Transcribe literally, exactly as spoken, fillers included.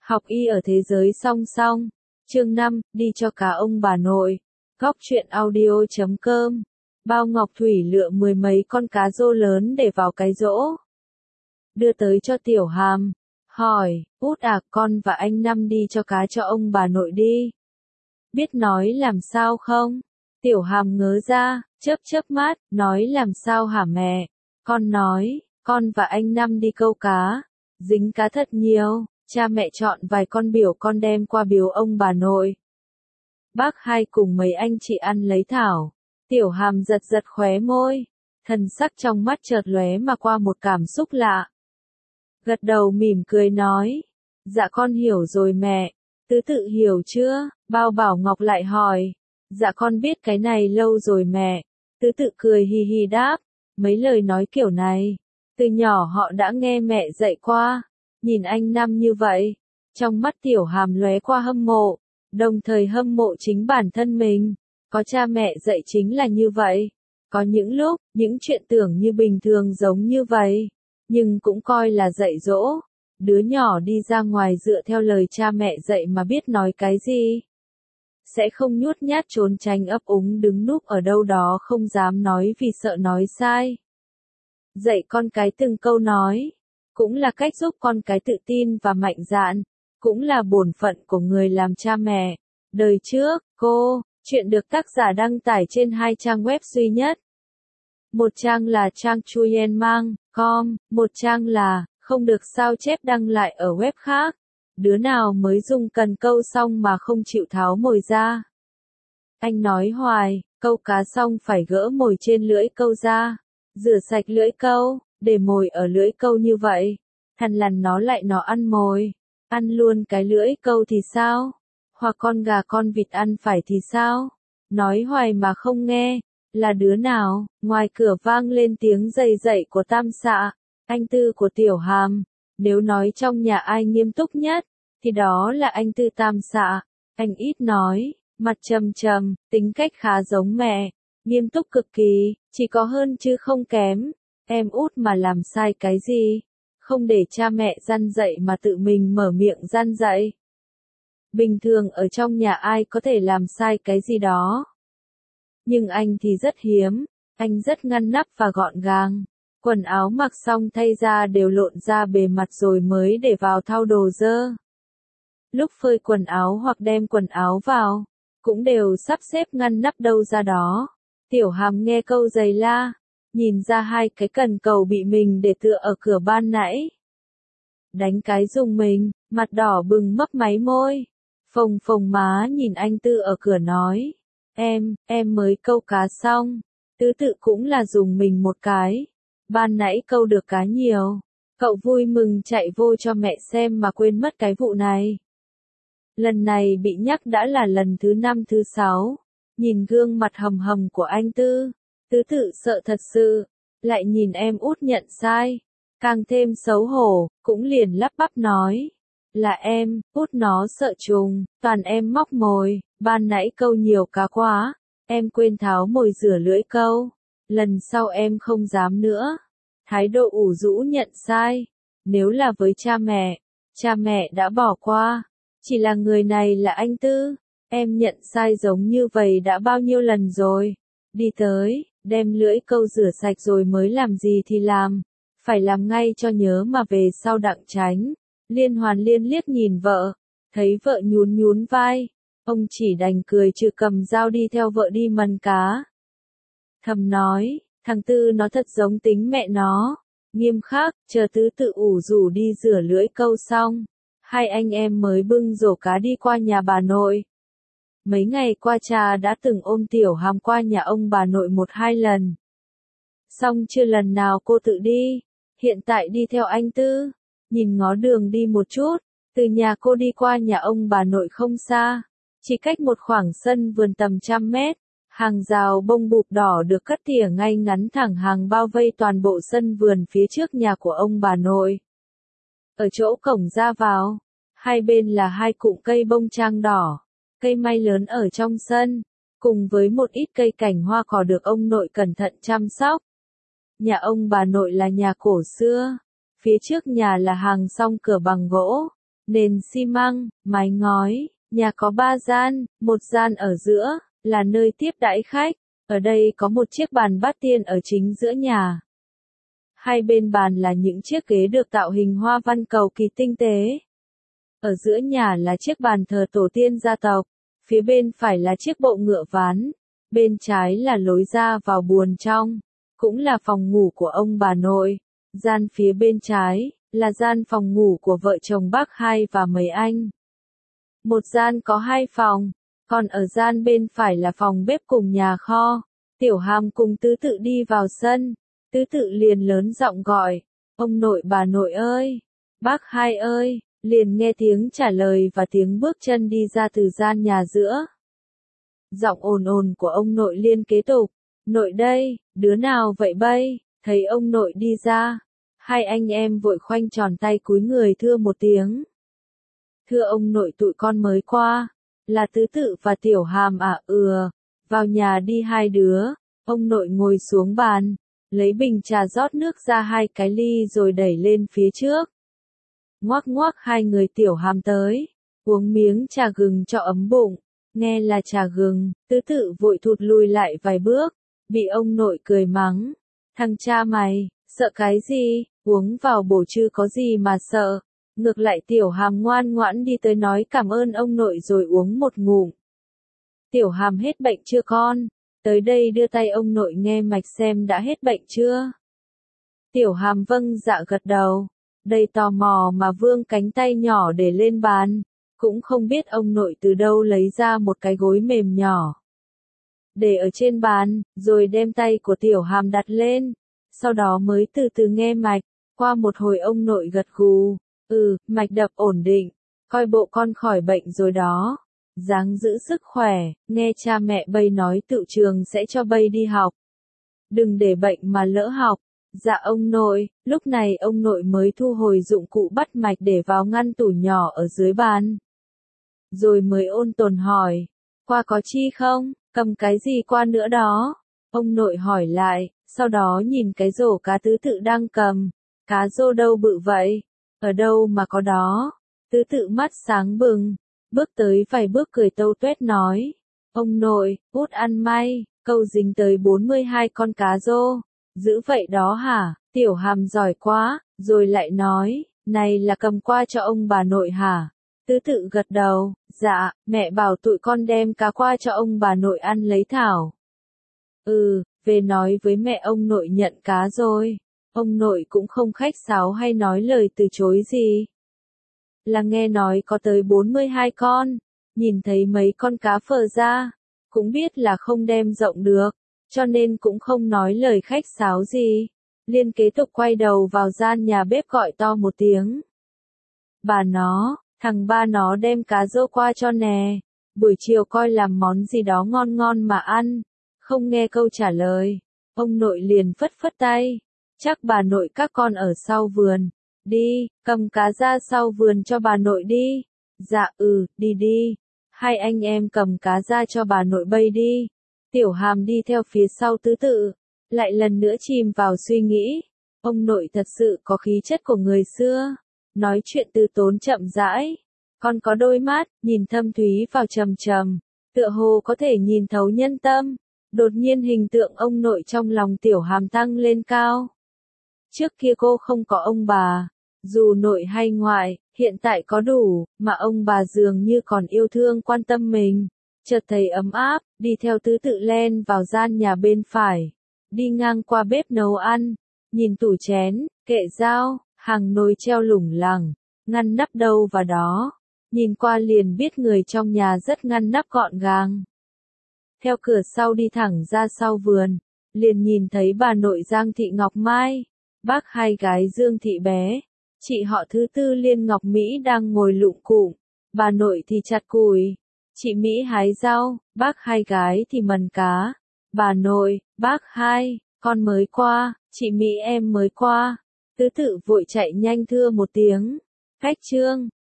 Học y ở thế giới song song. Chương năm, đi cho cả ông bà nội. Góc truyện audio chấm com. Bao Ngọc Thủy lựa mười mấy con cá rô lớn để vào cái rỗ. Đưa tới cho Tiểu Hàm. Hỏi, Út à, con và anh Năm đi cho cá cho ông bà nội đi. Biết nói làm sao không? Tiểu Hàm ngớ ra, chớp chớp mắt, nói làm sao hả mẹ? Con nói, con và anh Năm đi câu cá. Dính cá thật nhiều, cha mẹ chọn vài con biểu con đem qua biếu ông bà nội. Bác hai cùng mấy anh chị ăn lấy thảo. Tiểu Hàm giật giật khóe môi. Thần sắc trong mắt chợt lóe mà qua một cảm xúc lạ. Gật đầu mỉm cười nói. Dạ con hiểu rồi mẹ. Tứ tự hiểu chưa? Bao Bảo Ngọc lại hỏi. Dạ con biết cái này lâu rồi mẹ. Tứ tự cười hì hì đáp. Mấy lời nói kiểu này, từ nhỏ họ đã nghe mẹ dạy qua. Nhìn anh Năm như vậy, trong mắt Tiểu Hàm lóe qua hâm mộ, đồng thời hâm mộ chính bản thân mình. Có cha mẹ dạy chính là như vậy. Có những lúc, những chuyện tưởng như bình thường giống như vậy, nhưng cũng coi là dạy dỗ. Đứa nhỏ đi ra ngoài dựa theo lời cha mẹ dạy mà biết nói cái gì. Sẽ không nhút nhát trốn tránh ấp úng đứng núp ở đâu đó không dám nói vì sợ nói sai. Dạy con cái từng câu nói, cũng là cách giúp con cái tự tin và mạnh dạn, cũng là bổn phận của người làm cha mẹ. Đời trước, cô, chuyện được tác giả đăng tải trên hai trang web duy nhất. Một trang là trang chuyenmang chấm com, một trang là, không được sao chép đăng lại ở web khác. Đứa nào mới dùng cần câu xong mà không chịu tháo mồi ra. Anh nói hoài, câu cá xong phải gỡ mồi trên lưỡi câu ra. Rửa sạch lưỡi câu, để mồi ở lưỡi câu như vậy. Thằn lằn nó lại nó ăn mồi. Ăn luôn cái lưỡi câu thì sao? Hoặc con gà con vịt ăn phải thì sao? Nói hoài mà không nghe. Là đứa nào? Ngoài cửa vang lên tiếng rầy rẩy của Tam Xạ, anh Tư của Tiểu Hàm. Nếu nói trong nhà ai nghiêm túc nhất, thì đó là anh Tư Tam Xạ. Anh ít nói, mặt trầm trầm, tính cách khá giống mẹ. Nghiêm túc cực kỳ, chỉ có hơn chứ không kém. Em Út mà làm sai cái gì? Không để cha mẹ răn dạy mà tự mình mở miệng răn dạy. Bình thường ở trong nhà ai có thể làm sai cái gì đó. Nhưng anh thì rất hiếm, anh rất ngăn nắp và gọn gàng. Quần áo mặc xong thay ra đều lộn ra bề mặt rồi mới để vào thau đồ dơ. Lúc phơi quần áo hoặc đem quần áo vào, cũng đều sắp xếp ngăn nắp đâu ra đó. Tiểu Hàm nghe câu giày la, nhìn ra hai cái cần cầu bị mình để tựa ở cửa ban nãy. Đánh cái dùng mình, mặt đỏ bừng mấp máy môi. Phồng phồng má nhìn anh Tư ở cửa nói. Em, em mới câu cá xong. Tứ tự cũng là dùng mình một cái. Ban nãy câu được cá nhiều. Cậu vui mừng chạy vô cho mẹ xem mà quên mất cái vụ này. Lần này bị nhắc đã là lần thứ năm thứ sáu. Nhìn gương mặt hầm hầm của anh Tư, tứ tự sợ thật sự, lại nhìn em Út nhận sai, càng thêm xấu hổ, cũng liền lắp bắp nói, là em, Út nó sợ trùng, toàn em móc mồi, ban nãy câu nhiều cá quá, em quên tháo mồi rửa lưỡi câu, lần sau em không dám nữa. Thái độ ủ rũ nhận sai, nếu là với cha mẹ, cha mẹ đã bỏ qua, chỉ là người này là anh Tư. Em nhận sai giống như vậy đã bao nhiêu lần rồi. Đi tới, đem lưỡi câu rửa sạch rồi mới làm gì thì làm. Phải làm ngay cho nhớ mà về sau đặng tránh. Liên Hoàn Liên liếc nhìn vợ. Thấy vợ nhún nhún vai. Ông chỉ đành cười trừ cầm dao đi theo vợ đi mần cá. Thầm nói, thằng Tư nó thật giống tính mẹ nó. Nghiêm khắc, chờ tứ tự ủ rủ đi rửa lưỡi câu xong. Hai anh em mới bưng rổ cá đi qua nhà bà nội. Mấy ngày qua cha đã từng ôm Tiểu Hàm qua nhà ông bà nội một hai lần. Xong chưa lần nào cô tự đi. Hiện tại đi theo anh Tư. Nhìn ngó đường đi một chút. Từ nhà cô đi qua nhà ông bà nội không xa. Chỉ cách một khoảng sân vườn tầm trăm mét. Hàng rào bông bụp đỏ được cắt tỉa ngay ngắn thẳng hàng bao vây toàn bộ sân vườn phía trước nhà của ông bà nội. Ở chỗ cổng ra vào, hai bên là hai cụm cây bông trang đỏ. Cây mai lớn ở trong sân, cùng với một ít cây cảnh hoa cỏ được ông nội cẩn thận chăm sóc. Nhà ông bà nội là nhà cổ xưa, phía trước nhà là hàng song cửa bằng gỗ, nền xi măng, mái ngói, nhà có ba gian, một gian ở giữa, là nơi tiếp đãi khách, ở đây có một chiếc bàn bát tiên ở chính giữa nhà. Hai bên bàn là những chiếc ghế được tạo hình hoa văn cầu kỳ tinh tế. Ở giữa nhà là chiếc bàn thờ tổ tiên gia tộc, phía bên phải là chiếc bộ ngựa ván, bên trái là lối ra vào buồng trong, cũng là phòng ngủ của ông bà nội. Gian phía bên trái là gian phòng ngủ của vợ chồng bác Hai và mấy anh. Một gian có hai phòng, còn ở gian bên phải là phòng bếp cùng nhà kho. Tiểu Hàm cùng Tứ Tự đi vào sân, Tứ Tự liền lớn giọng gọi, ông nội bà nội ơi, bác Hai ơi, liền nghe tiếng trả lời và tiếng bước chân đi ra từ gian nhà giữa. Giọng ồn ồn của ông nội liên kế tục, nội đây, đứa nào vậy bây, thấy ông nội đi ra. Hai anh em vội khoanh tròn tay cúi người thưa một tiếng. Thưa ông nội tụi con mới qua, là Tứ Tự và Tiểu Hàm à? Ừ, vào nhà đi hai đứa. Ông nội ngồi xuống bàn, lấy bình trà rót nước ra hai cái ly rồi đẩy lên phía trước. Ngoác ngoác hai người Tiểu Hàm tới, uống miếng trà gừng cho ấm bụng. Nghe là trà gừng, Tứ Tự vội thụt lùi lại vài bước, bị ông nội cười mắng. Thằng cha mày, sợ cái gì, uống vào bổ chứ có gì mà sợ. Ngược lại Tiểu Hàm ngoan ngoãn đi tới nói cảm ơn ông nội rồi uống một ngụm. Tiểu Hàm hết bệnh chưa con? Tới đây đưa tay ông nội nghe mạch xem đã hết bệnh chưa? Tiểu Hàm vâng dạ gật đầu, đầy tò mò mà vươn cánh tay nhỏ để lên bàn, cũng không biết ông nội từ đâu lấy ra một cái gối mềm nhỏ. Để ở trên bàn, rồi đem tay của Tiểu Hàm đặt lên, sau đó mới từ từ nghe mạch, qua một hồi ông nội gật gù, ừ, mạch đập ổn định, coi bộ con khỏi bệnh rồi đó. Ráng giữ sức khỏe, nghe cha mẹ bây nói tự trường sẽ cho bây đi học. Đừng để bệnh mà lỡ học. Dạ ông nội, lúc này ông nội mới thu hồi dụng cụ bắt mạch để vào ngăn tủ nhỏ ở dưới bàn. Rồi mới ôn tồn hỏi, qua có chi không, cầm cái gì qua nữa đó? Ông nội hỏi lại, sau đó nhìn cái rổ cá Tứ Tự đang cầm, cá rô đâu bự vậy? Ở đâu mà có đó? Tứ Tự mắt sáng bừng. Bước tới vài bước cười tâu tuét nói, ông nội, út ăn may, câu dính tới bốn mươi hai con cá rô, dữ vậy đó hả? Tiểu Hàm giỏi quá, rồi lại nói, này là cầm qua cho ông bà nội hả? Tứ Tự gật đầu, dạ, mẹ bảo tụi con đem cá qua cho ông bà nội ăn lấy thảo. Ừ, về nói với mẹ ông nội nhận cá rồi, ông nội cũng không khách sáo hay nói lời từ chối gì. Là nghe nói có tới bốn mươi hai con, nhìn thấy mấy con cá phờ ra, cũng biết là không đem rộng được, cho nên cũng không nói lời khách sáo gì. Liên kế tục quay đầu vào gian nhà bếp gọi to một tiếng. Bà nó, thằng ba nó đem cá rô qua cho nè, buổi chiều coi làm món gì đó ngon ngon mà ăn. Không nghe câu trả lời, ông nội liền phất phất tay, chắc bà nội các con ở sau vườn. Đi, cầm cá ra sau vườn cho bà nội đi. Dạ ừ, đi đi. Hai anh em cầm cá ra cho bà nội bây đi. Tiểu Hàm đi theo phía sau Tứ Tự, lại lần nữa chìm vào suy nghĩ. Ông nội thật sự có khí chất của người xưa. Nói chuyện từ tốn chậm rãi. Còn có đôi mắt, nhìn thâm thúy vào trầm trầm. Tựa hồ có thể nhìn thấu nhân tâm. Đột nhiên hình tượng ông nội trong lòng Tiểu Hàm tăng lên cao. Trước kia cô không có ông bà, dù nội hay ngoại, hiện tại có đủ, mà ông bà dường như còn yêu thương quan tâm mình. Chợt thấy ấm áp, đi theo Tứ Tự len vào gian nhà bên phải, đi ngang qua bếp nấu ăn, nhìn tủ chén, kệ dao, hàng nồi treo lủng lẳng, ngăn nắp đâu vào đó, nhìn qua liền biết người trong nhà rất ngăn nắp gọn gàng. Theo cửa sau đi thẳng ra sau vườn, liền nhìn thấy bà nội Giang Thị Ngọc Mai, bác Hai gái Dương Thị Bé, chị họ thứ tư Liên Ngọc Mỹ đang ngồi lụng cụm, bà nội thì chặt củi, chị Mỹ hái rau, bác Hai gái thì mần cá. Bà nội, bác Hai, con mới qua, chị Mỹ em mới qua. Tứ Tự vội chạy nhanh thưa một tiếng, khách trương,